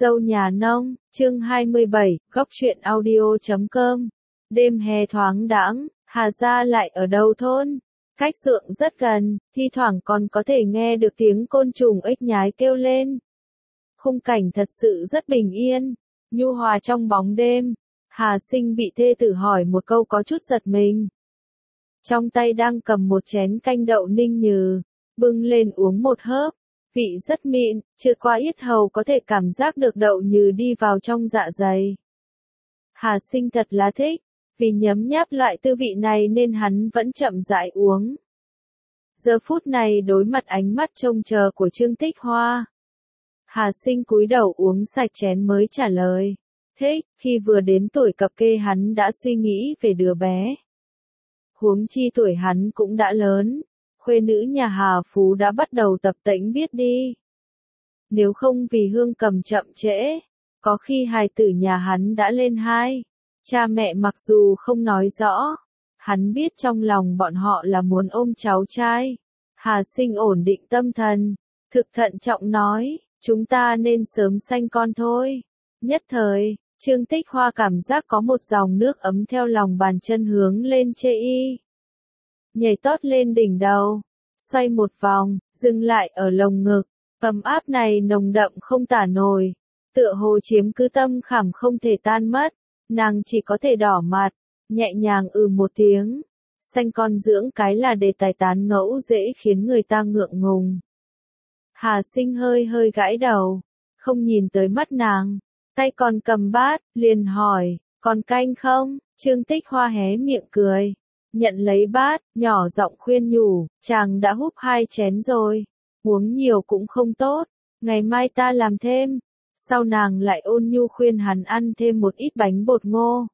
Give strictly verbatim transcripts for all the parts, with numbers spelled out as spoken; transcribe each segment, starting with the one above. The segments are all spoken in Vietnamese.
Dâu nhà nông, chương hai mươi bảy, góc truyện audio chấm com. Đêm hè thoáng đãng, Hà Gia lại ở đầu thôn. Cách ruộng rất gần, thi thoảng còn có thể nghe được tiếng côn trùng ếch nhái kêu lên. Khung cảnh thật sự rất bình yên, nhu hòa trong bóng đêm. Hà Sinh bị thê tử hỏi một câu có chút giật mình. Trong tay đang cầm một chén canh đậu ninh nhừ, bưng lên uống một hớp. Vị rất mịn, chưa qua yết hầu có thể cảm giác được đậu nhừ đi vào trong dạ dày. Hà Sinh thật là thích, vì nhấm nháp loại tư vị này nên hắn vẫn chậm rãi uống. Giờ phút này đối mặt ánh mắt trông chờ của Trương Tích Hoa. Hà Sinh cúi đầu uống sạch chén mới trả lời. Thích, khi vừa đến tuổi cập kê hắn đã suy nghĩ về đứa bé. Huống chi tuổi hắn cũng đã lớn. Khuê nữ nhà Hà Phú đã bắt đầu tập tễnh biết đi. Nếu không vì Hương Cầm chậm trễ, có khi hài tử nhà hắn đã lên hai. Cha mẹ mặc dù không nói rõ, hắn biết trong lòng bọn họ là muốn ôm cháu trai. Hà Sinh ổn định tâm thần, thực thận trọng nói, chúng ta nên sớm sanh con thôi. Nhất thời, Trương Tích Hoa cảm giác có một dòng nước ấm theo lòng bàn chân hướng lên chê y. Nhảy tót lên đỉnh đầu, xoay một vòng, dừng lại ở lồng ngực, ấm áp này nồng đậm không tả nổi, tựa hồ chiếm cứ tâm khảm không thể tan mất, nàng chỉ có thể đỏ mặt, nhẹ nhàng ừ một tiếng, sanh con dưỡng cái là đề tài tán ngẫu dễ khiến người ta ngượng ngùng. Hà Sinh hơi hơi gãi đầu, không nhìn tới mắt nàng, tay còn cầm bát, liền hỏi, còn canh không? Trương Tích Hoa hé miệng cười. Nhận lấy bát, nhỏ giọng khuyên nhủ, chàng đã húp hai chén rồi, uống nhiều cũng không tốt, ngày mai ta làm thêm. Sau nàng lại ôn nhu khuyên hắn ăn thêm một ít bánh bột ngô.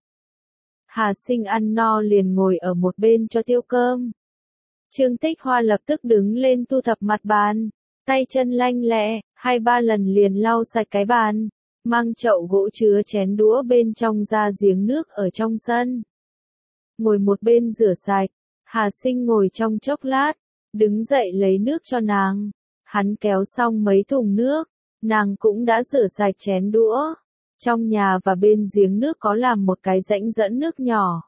Hà Sinh ăn no liền ngồi ở một bên cho tiêu cơm. Trương Tích Hoa lập tức đứng lên thu thập mặt bàn, tay chân lanh lẹ, hai ba lần liền lau sạch cái bàn, mang chậu gỗ chứa chén đũa bên trong ra giếng nước ở trong sân. Ngồi một bên rửa sạch, Hà Sinh ngồi trong chốc lát, đứng dậy lấy nước cho nàng. Hắn kéo xong mấy thùng nước, nàng cũng đã rửa sạch chén đũa. Trong nhà và bên giếng nước có làm một cái rãnh dẫn nước nhỏ,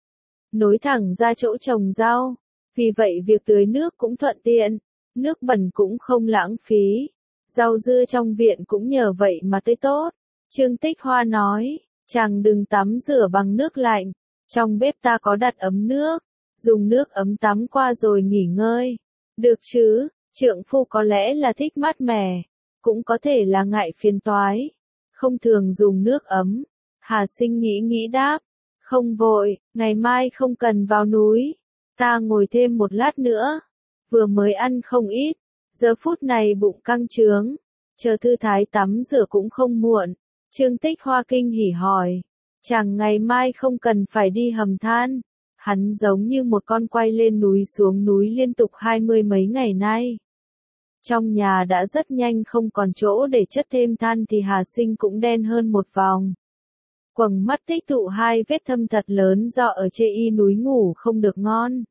nối thẳng ra chỗ trồng rau, vì vậy việc tưới nước cũng thuận tiện, nước bẩn cũng không lãng phí. Rau dưa trong viện cũng nhờ vậy mà tươi tốt. Trương Tích Hoa nói, chàng đừng tắm rửa bằng nước lạnh. Trong bếp ta có đặt ấm nước, dùng nước ấm tắm qua rồi nghỉ ngơi. Được chứ, trượng phu có lẽ là thích mát mẻ, cũng có thể là ngại phiền toái, không thường dùng nước ấm. Hà Sinh nghĩ nghĩ đáp, không vội, ngày mai không cần vào núi, ta ngồi thêm một lát nữa, vừa mới ăn không ít, giờ phút này bụng căng trướng, chờ thư thái tắm rửa cũng không muộn. Trương Tích Hoa kinh hỉ hỏi. Chàng ngày mai không cần phải đi hầm than. Hắn giống như một con quay lên núi xuống núi liên tục hai mươi mấy ngày nay. Trong nhà đã rất nhanh không còn chỗ để chất thêm than thì Hà Sinh cũng đen hơn một vòng. Quầng mắt tích tụ hai vết thâm thật lớn do ở chê y núi ngủ không được ngon.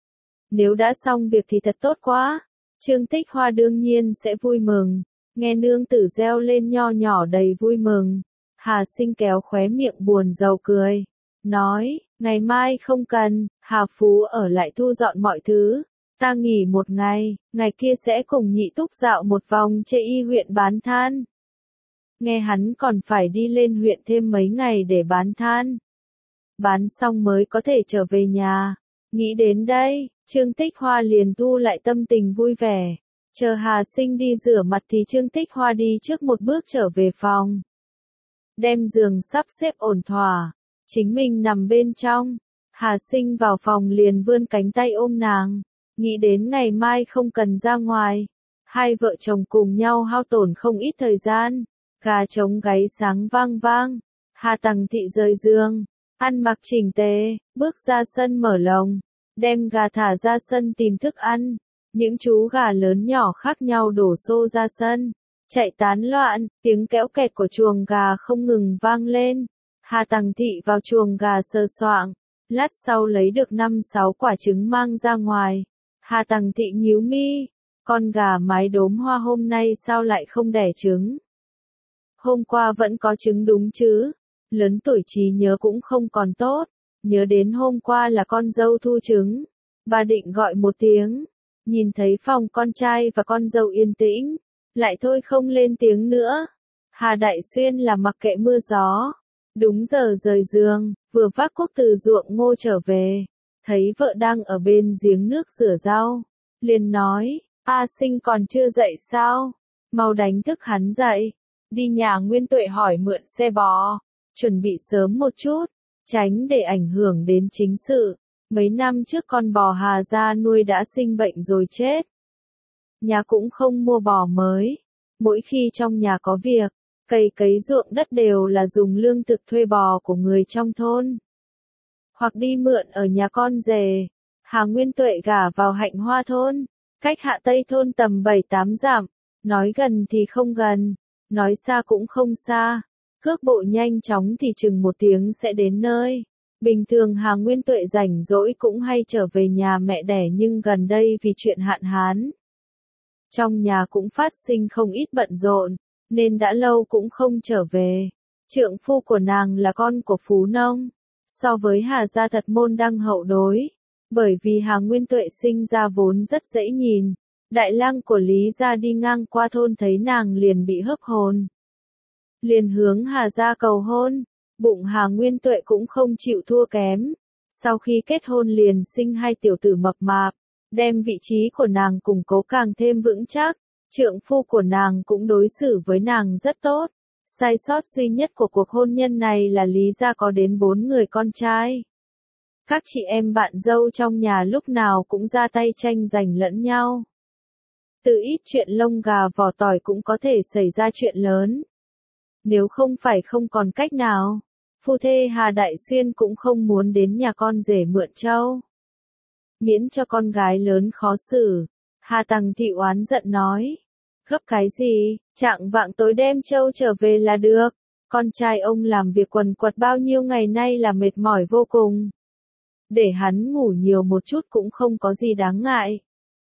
Nếu đã xong việc thì thật tốt quá. Trương Tích Hoa đương nhiên sẽ vui mừng. Nghe nương tử reo lên nho nhỏ đầy vui mừng. Hà Sinh kéo khóe miệng buồn rầu cười, nói, ngày mai không cần, Hà Phú ở lại thu dọn mọi thứ, ta nghỉ một ngày, ngày kia sẽ cùng nhị túc dạo một vòng chê y huyện bán than. Nghe hắn còn phải đi lên huyện thêm mấy ngày để bán than. Bán xong mới có thể trở về nhà. Nghĩ đến đây, Trương Tích Hoa liền thu lại tâm tình vui vẻ. Chờ Hà Sinh đi rửa mặt thì Trương Tích Hoa đi trước một bước trở về phòng. Đem giường sắp xếp ổn thỏa, chính mình nằm bên trong. Hà Sinh vào phòng liền vươn cánh tay ôm nàng, nghĩ đến ngày mai không cần ra ngoài. Hai vợ chồng cùng nhau hao tổn không ít thời gian, gà trống gáy sáng vang vang. Hà Tằng Thị rời giường, ăn mặc chỉnh tề, bước ra sân mở lồng, đem gà thả ra sân tìm thức ăn. Những chú gà lớn nhỏ khác nhau đổ xô ra sân, chạy tán loạn, tiếng kéo kẹt của chuồng gà không ngừng vang lên. Hà Tằng Thị vào chuồng gà sờ soạng, lát sau lấy được năm sáu quả trứng mang ra ngoài. Hà Tằng Thị nhíu mi, con gà mái đốm hoa hôm nay sao lại không đẻ trứng? Hôm qua vẫn có trứng đúng chứ? Lớn tuổi trí nhớ cũng không còn tốt. Nhớ đến hôm qua là con dâu thu trứng. Bà định gọi một tiếng. Nhìn thấy phòng con trai và con dâu yên tĩnh. Lại thôi không lên tiếng nữa. Hà Đại Xuyên là mặc kệ mưa gió. Đúng giờ rời giường, vừa vác cuốc từ ruộng ngô trở về. Thấy vợ đang ở bên giếng nước rửa rau. Liền nói, A Sinh còn chưa dậy sao? Mau đánh thức hắn dậy. Đi nhà Nguyên Tuệ hỏi mượn xe bò. Chuẩn bị sớm một chút. Tránh để ảnh hưởng đến chính sự. Mấy năm trước con bò Hà gia nuôi đã sinh bệnh rồi chết. Nhà cũng không mua bò mới. Mỗi khi trong nhà có việc, cày cấy ruộng đất đều là dùng lương thực thuê bò của người trong thôn. Hoặc đi mượn ở nhà con rể. Hà Nguyên Tuệ gả vào Hạnh Hoa thôn, cách Hạ Tây thôn tầm bảy tám dặm. Nói gần thì không gần, nói xa cũng không xa. Cước bộ nhanh chóng thì chừng một tiếng sẽ đến nơi. Bình thường Hà Nguyên Tuệ rảnh rỗi cũng hay trở về nhà mẹ đẻ, nhưng gần đây vì chuyện hạn hán, trong nhà cũng phát sinh không ít bận rộn, nên đã lâu cũng không trở về. Trượng phu của nàng là con của phú nông. So với Hà gia thật môn đăng hậu đối. Bởi vì Hà Nguyên Tuệ sinh ra vốn rất dễ nhìn. Đại lang của Lý gia đi ngang qua thôn thấy nàng liền bị hấp hồn. Liền hướng Hà gia cầu hôn. Bụng Hà Nguyên Tuệ cũng không chịu thua kém. Sau khi kết hôn liền sinh hai tiểu tử mập mạp. Đem vị trí của nàng củng cố càng thêm vững chắc. Trượng phu của nàng cũng đối xử với nàng rất tốt. Sai sót duy nhất của cuộc hôn nhân này là Lý gia có đến bốn người con trai. Các chị em bạn dâu trong nhà lúc nào cũng ra tay tranh giành lẫn nhau. Từ ít chuyện lông gà vỏ tỏi cũng có thể xảy ra chuyện lớn. Nếu không phải không còn cách nào, phu thê Hà Đại Xuyên cũng không muốn đến nhà con rể mượn trâu. Miễn cho con gái lớn khó xử. Hà Tằng Thị oán giận nói. Gấp cái gì, chạng vạng tối đem trâu trở về là được. Con trai ông làm việc quần quật bao nhiêu ngày nay là mệt mỏi vô cùng. Để hắn ngủ nhiều một chút cũng không có gì đáng ngại.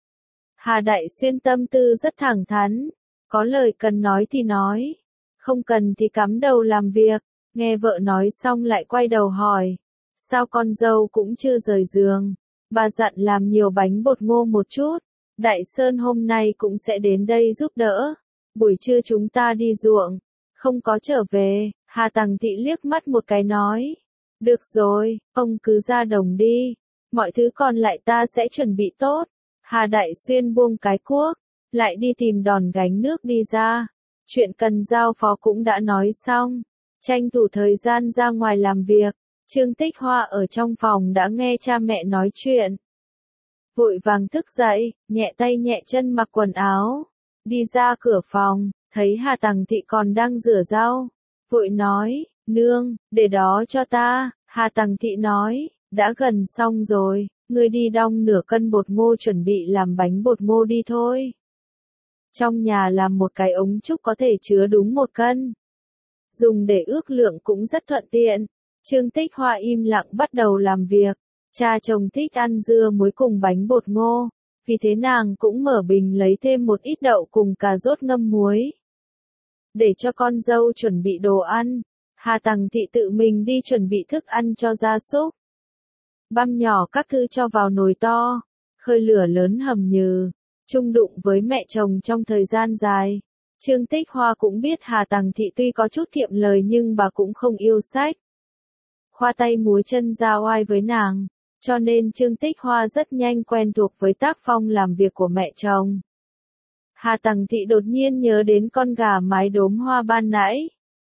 Hà Đại Xuyên tâm tư rất thẳng thắn. Có lời cần nói thì nói. Không cần thì cắm đầu làm việc. Nghe vợ nói xong lại quay đầu hỏi. Sao con dâu cũng chưa rời giường? Bà dặn làm nhiều bánh bột ngô một chút. Đại Sơn hôm nay cũng sẽ đến đây giúp đỡ. Buổi trưa chúng ta đi ruộng. Không có trở về. Hà Tằng Thị liếc mắt một cái nói. Được rồi, ông cứ ra đồng đi. Mọi thứ còn lại ta sẽ chuẩn bị tốt. Hà Đại Xuyên buông cái cuốc. Lại đi tìm đòn gánh nước đi ra. Chuyện cần giao phó cũng đã nói xong. Tranh thủ thời gian ra ngoài làm việc. Trương Tích Hoa ở trong phòng đã nghe cha mẹ nói chuyện. Vội vàng thức dậy, nhẹ tay nhẹ chân mặc quần áo. Đi ra cửa phòng, thấy Hà Tằng Thị còn đang rửa rau. Vội nói, nương, để đó cho ta. Hà Tằng Thị nói, đã gần xong rồi, ngươi đi đong nửa cân bột ngô chuẩn bị làm bánh bột ngô đi thôi. Trong nhà làm một cái ống trúc có thể chứa đúng một cân. Dùng để ước lượng cũng rất thuận tiện. Trương Tích Hoa im lặng bắt đầu làm việc. Cha chồng thích ăn dưa muối cùng bánh bột ngô. Vì thế nàng cũng mở bình lấy thêm một ít đậu cùng cà rốt ngâm muối. Để cho con dâu chuẩn bị đồ ăn. Hà Tằng Thị tự mình đi chuẩn bị thức ăn cho gia súc. Băm nhỏ các thứ cho vào nồi to. Khơi lửa lớn hầm nhừ. Chung đụng với mẹ chồng trong thời gian dài. Trương Tích Hoa cũng biết Hà Tằng Thị tuy có chút kiệm lời nhưng bà cũng không yêu sách. Khoa tay múa chân ra oai với nàng. Cho nên Trương Tích Hoa rất nhanh quen thuộc với tác phong làm việc của mẹ chồng. Hà Tằng Thị đột nhiên nhớ đến con gà mái đốm hoa ban nãy.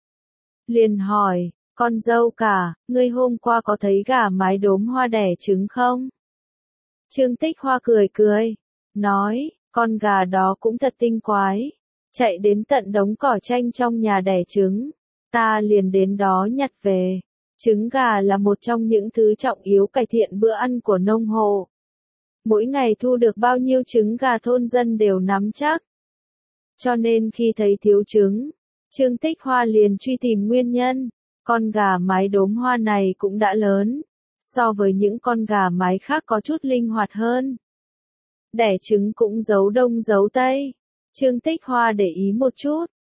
Liền hỏi, con dâu cả, ngươi hôm qua có thấy gà mái đốm hoa đẻ trứng không? Trương Tích Hoa cười cười, nói, con gà đó cũng thật tinh quái. Chạy đến tận đống cỏ tranh trong nhà đẻ trứng. Ta liền đến đó nhặt về. Trứng gà là một trong những thứ trọng yếu cải thiện bữa ăn của nông hộ. Mỗi ngày thu được bao nhiêu trứng gà thôn dân đều nắm chắc. Cho nên khi thấy thiếu trứng, Trương Tích Hoa liền truy tìm nguyên nhân. Con gà mái đốm hoa này cũng đã lớn. So với những con gà mái khác có chút linh hoạt hơn. Đẻ trứng cũng giấu đông giấu tây. Trương Tích Hoa để ý một chút.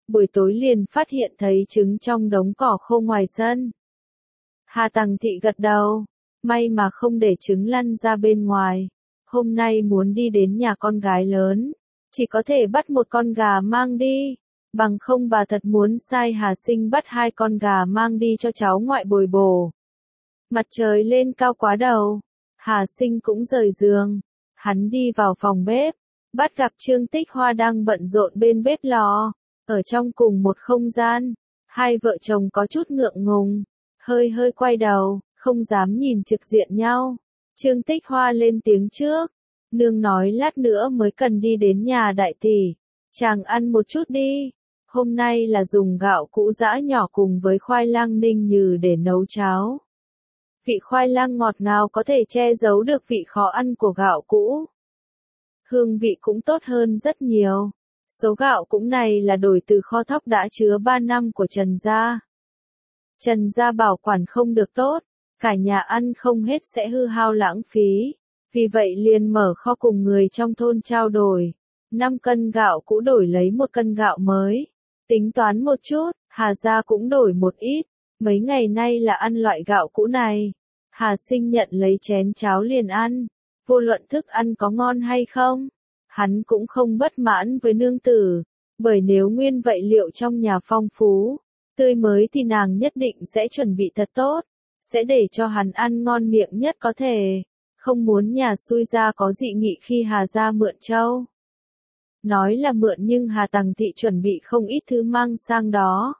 buổi tối liền phát hiện thấy trứng trong đống cỏ khô ngoài sân. Hà Tằng Thị gật đầu, may mà không để trứng lăn ra bên ngoài. Hôm nay muốn đi đến nhà con gái lớn, chỉ có thể bắt một con gà mang đi, bằng không bà thật muốn sai Hà Sinh bắt hai con gà mang đi cho cháu ngoại bồi bổ. Mặt trời lên cao quá đầu, Hà Sinh cũng rời giường, hắn đi vào phòng bếp, bắt gặp Trương Tích Hoa đang bận rộn bên bếp lò, ở trong cùng một không gian, hai vợ chồng có chút ngượng ngùng, hơi hơi quay đầu, không dám nhìn trực diện nhau. Trương Tích Hoa lên tiếng trước, nương nói lát nữa mới cần đi đến nhà đại tỷ, chàng ăn một chút đi, hôm nay là dùng gạo cũ giã nhỏ cùng với khoai lang ninh nhừ để nấu cháo. Vị khoai lang ngọt ngào có thể che giấu được vị khó ăn của gạo cũ. Hương vị cũng tốt hơn rất nhiều. Số gạo cũng này là đổi từ kho thóc đã chứa ba năm của Trần gia. Trần gia bảo quản không được tốt, cả nhà ăn không hết sẽ hư hao lãng phí. Vì vậy liền mở kho cùng người trong thôn trao đổi. năm cân gạo cũ đổi lấy một cân gạo mới. Tính toán một chút, Hà gia cũng đổi một ít. Mấy ngày nay là ăn loại gạo cũ này. Hà Sinh nhận lấy chén cháo liền ăn. Vô luận thức ăn có ngon hay không, hắn cũng không bất mãn với nương tử. Bởi nếu nguyên vậy liệu trong nhà phong phú, tươi mới thì nàng nhất định sẽ chuẩn bị thật tốt. Sẽ để cho hắn ăn ngon miệng nhất có thể. Không muốn nhà xui ra có dị nghị khi Hà gia mượn trâu. Nói là mượn nhưng Hà Tằng Thị chuẩn bị không ít thứ mang sang đó.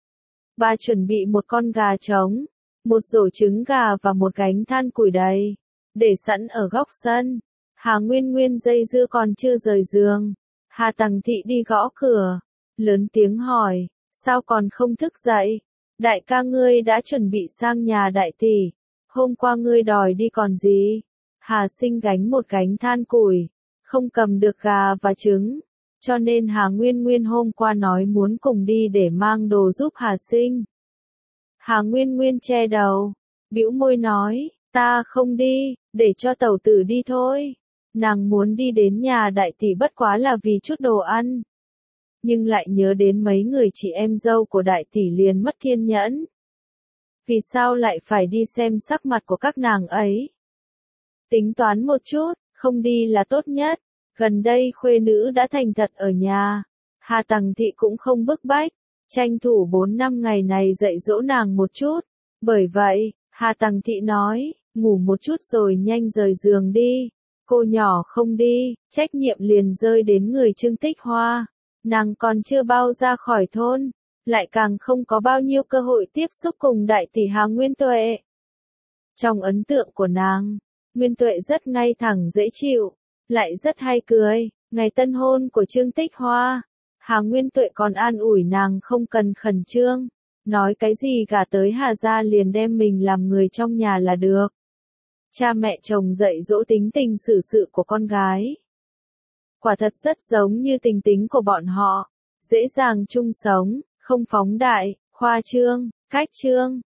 Bà chuẩn bị một con gà trống, một rổ trứng gà và một gánh than củi đầy, để sẵn ở góc sân. Hà Nguyên Nguyên dây dưa còn chưa rời giường. Hà Tằng Thị đi gõ cửa, lớn tiếng hỏi, sao còn không thức dậy? Đại ca ngươi đã chuẩn bị sang nhà đại tỷ, hôm qua ngươi đòi đi còn gì? Hà Sinh gánh một gánh than củi, không cầm được gà và trứng, cho nên Hà Nguyên Nguyên hôm qua nói muốn cùng đi để mang đồ giúp Hà Sinh. Hà Nguyên Nguyên che đầu, bĩu môi nói, ta không đi, để cho tẩu tử đi thôi. Nàng muốn đi đến nhà đại tỷ bất quá là vì chút đồ ăn. Nhưng lại nhớ đến mấy người chị em dâu của đại tỷ liền mất kiên nhẫn. Vì sao lại phải đi xem sắc mặt của các nàng ấy? Tính toán một chút, không đi là tốt nhất. Gần đây khuê nữ đã thành thật ở nhà. Hà Tằng Thị cũng không bức bách, tranh thủ bốn năm ngày này dạy dỗ nàng một chút. Bởi vậy, Hà Tằng Thị nói, ngủ một chút rồi nhanh rời giường đi. Cô nhỏ không đi, trách nhiệm liền rơi đến người Trương Tích Hoa. Nàng còn chưa bao ra khỏi thôn, lại càng không có bao nhiêu cơ hội tiếp xúc cùng đại tỷ Hà Nguyên Tuệ. Trong ấn tượng của nàng, Nguyên Tuệ rất ngay thẳng dễ chịu, lại rất hay cười. Ngày tân hôn của Trương Tích Hoa, Hà Nguyên Tuệ còn an ủi nàng không cần khẩn trương, nói cái gì gả tới Hà gia liền đem mình làm người trong nhà là được. Cha mẹ chồng dạy dỗ tính tình xử sự của con gái. Quả thật rất giống như tình tính của bọn họ, dễ dàng chung sống, không phóng đại, khoa trương, cách trương.